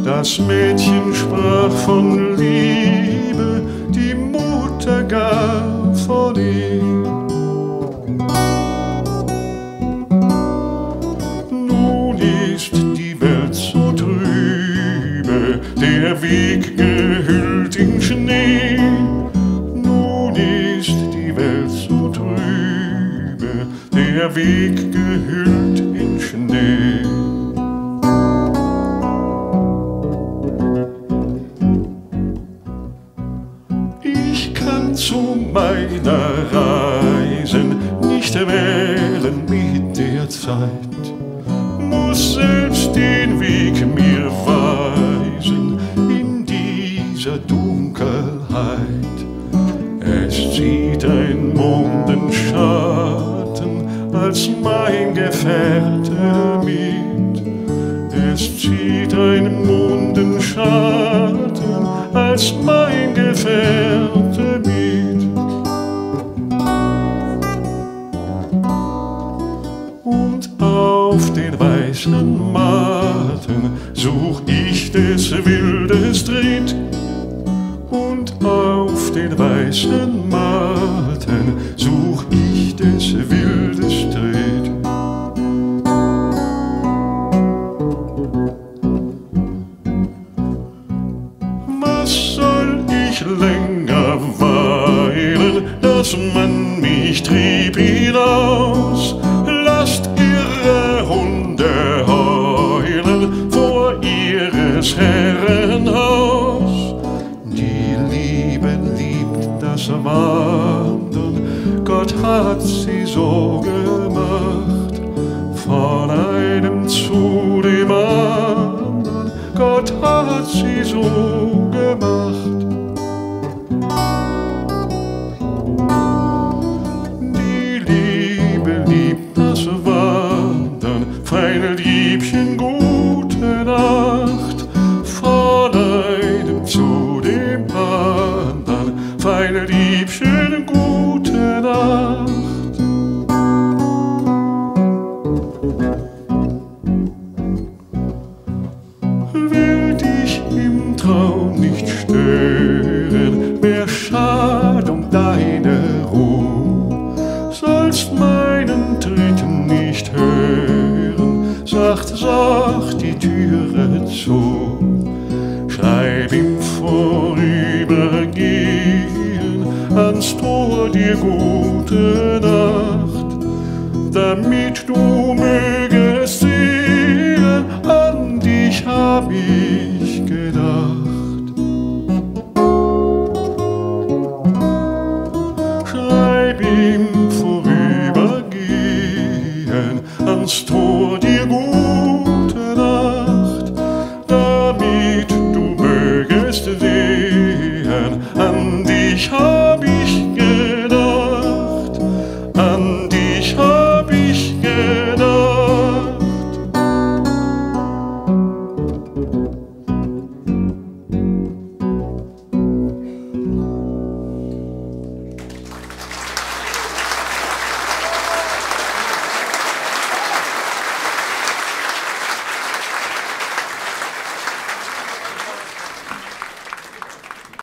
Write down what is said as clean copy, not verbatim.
Das Mädchen sprach von Liebe, die Mutter gar von ihm. Nun ist die Welt so trübe, der Weg gehüllt in Schnee. Nun ist die Welt so trübe, der Weg gehüllt in Schnee. Ich kann zu meiner Reisen nicht wählen mit der Zeit, muss selbst den Weg mir weisen in dieser Dunkelheit. Es zieht ein Mondenschatten als mein Gefährte mit. Es zieht ein Mondenschatten als mein Gefährte mit. Und auf den weißen Matten such ich des Wildes Tritt. Und auf den weißen Matten such ich des Wildes Tritt. Was soll ich länger weilen, dass man mich trieb hinaus? Lasst ihre Hunde heulen vor ihres Herren Haus. Die Liebe liebt das Wandern, Gott hat sie so gemacht. Von einem zu dem anderen, Gott hat sie so gemacht. Die Liebe liebt das Wandern, feine Liebchen, gute Nacht. Von einem zu dem anderen, feine Liebchen, gute Nacht. Will dich im Traum nicht stören, wär schad um deine Ruhe. Sollst meinen Tritt nicht hören, sacht die Türe zu. Schreib im Vorübergehen ans Tor dir gute Nacht, damit du mögest sehen, an dich hab ich gedacht.